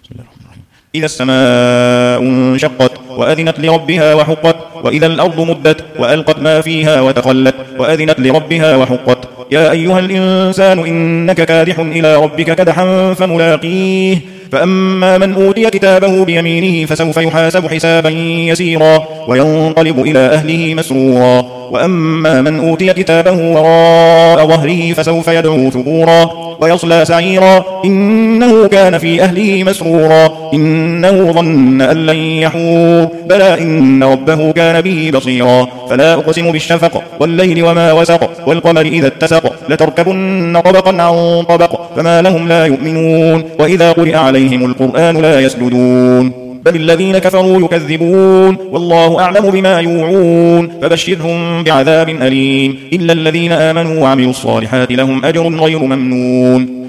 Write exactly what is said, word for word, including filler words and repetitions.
إذا السماء انشقت وأذنت لربها وحقت وإذا الأرض مدت وألقت ما فيها وتخلت وأذنت لربها وحقت يا أيها الإنسان إنك كادح إلى ربك كدحا فملاقيه فأما من أوتي كتابه بيمينه فسوف يحاسب حسابا يسيرا وينقلب إلى أهله مسرورا وأما من أوتي كتابه وراء ظهره فسوف يدعو ثبورا ويصلى سعيرا إنه كان في أهله مسرورا إنه ظن أن لن يحور بلى إن ربه كان به بصيرا فلا أقسم بالشفق والليل وما وسق والقمر إذا اتسق لتركبن طبقا عن طبق فما لهم لا يؤمنون وإذا قرئ عليهم القرآن لا يسجدون بل الذين كفروا يكذبون والله أعلم بما يوعون فبشرهم بعذاب أليم إلا الذين آمنوا وعملوا الصالحات لهم أجر غير ممنون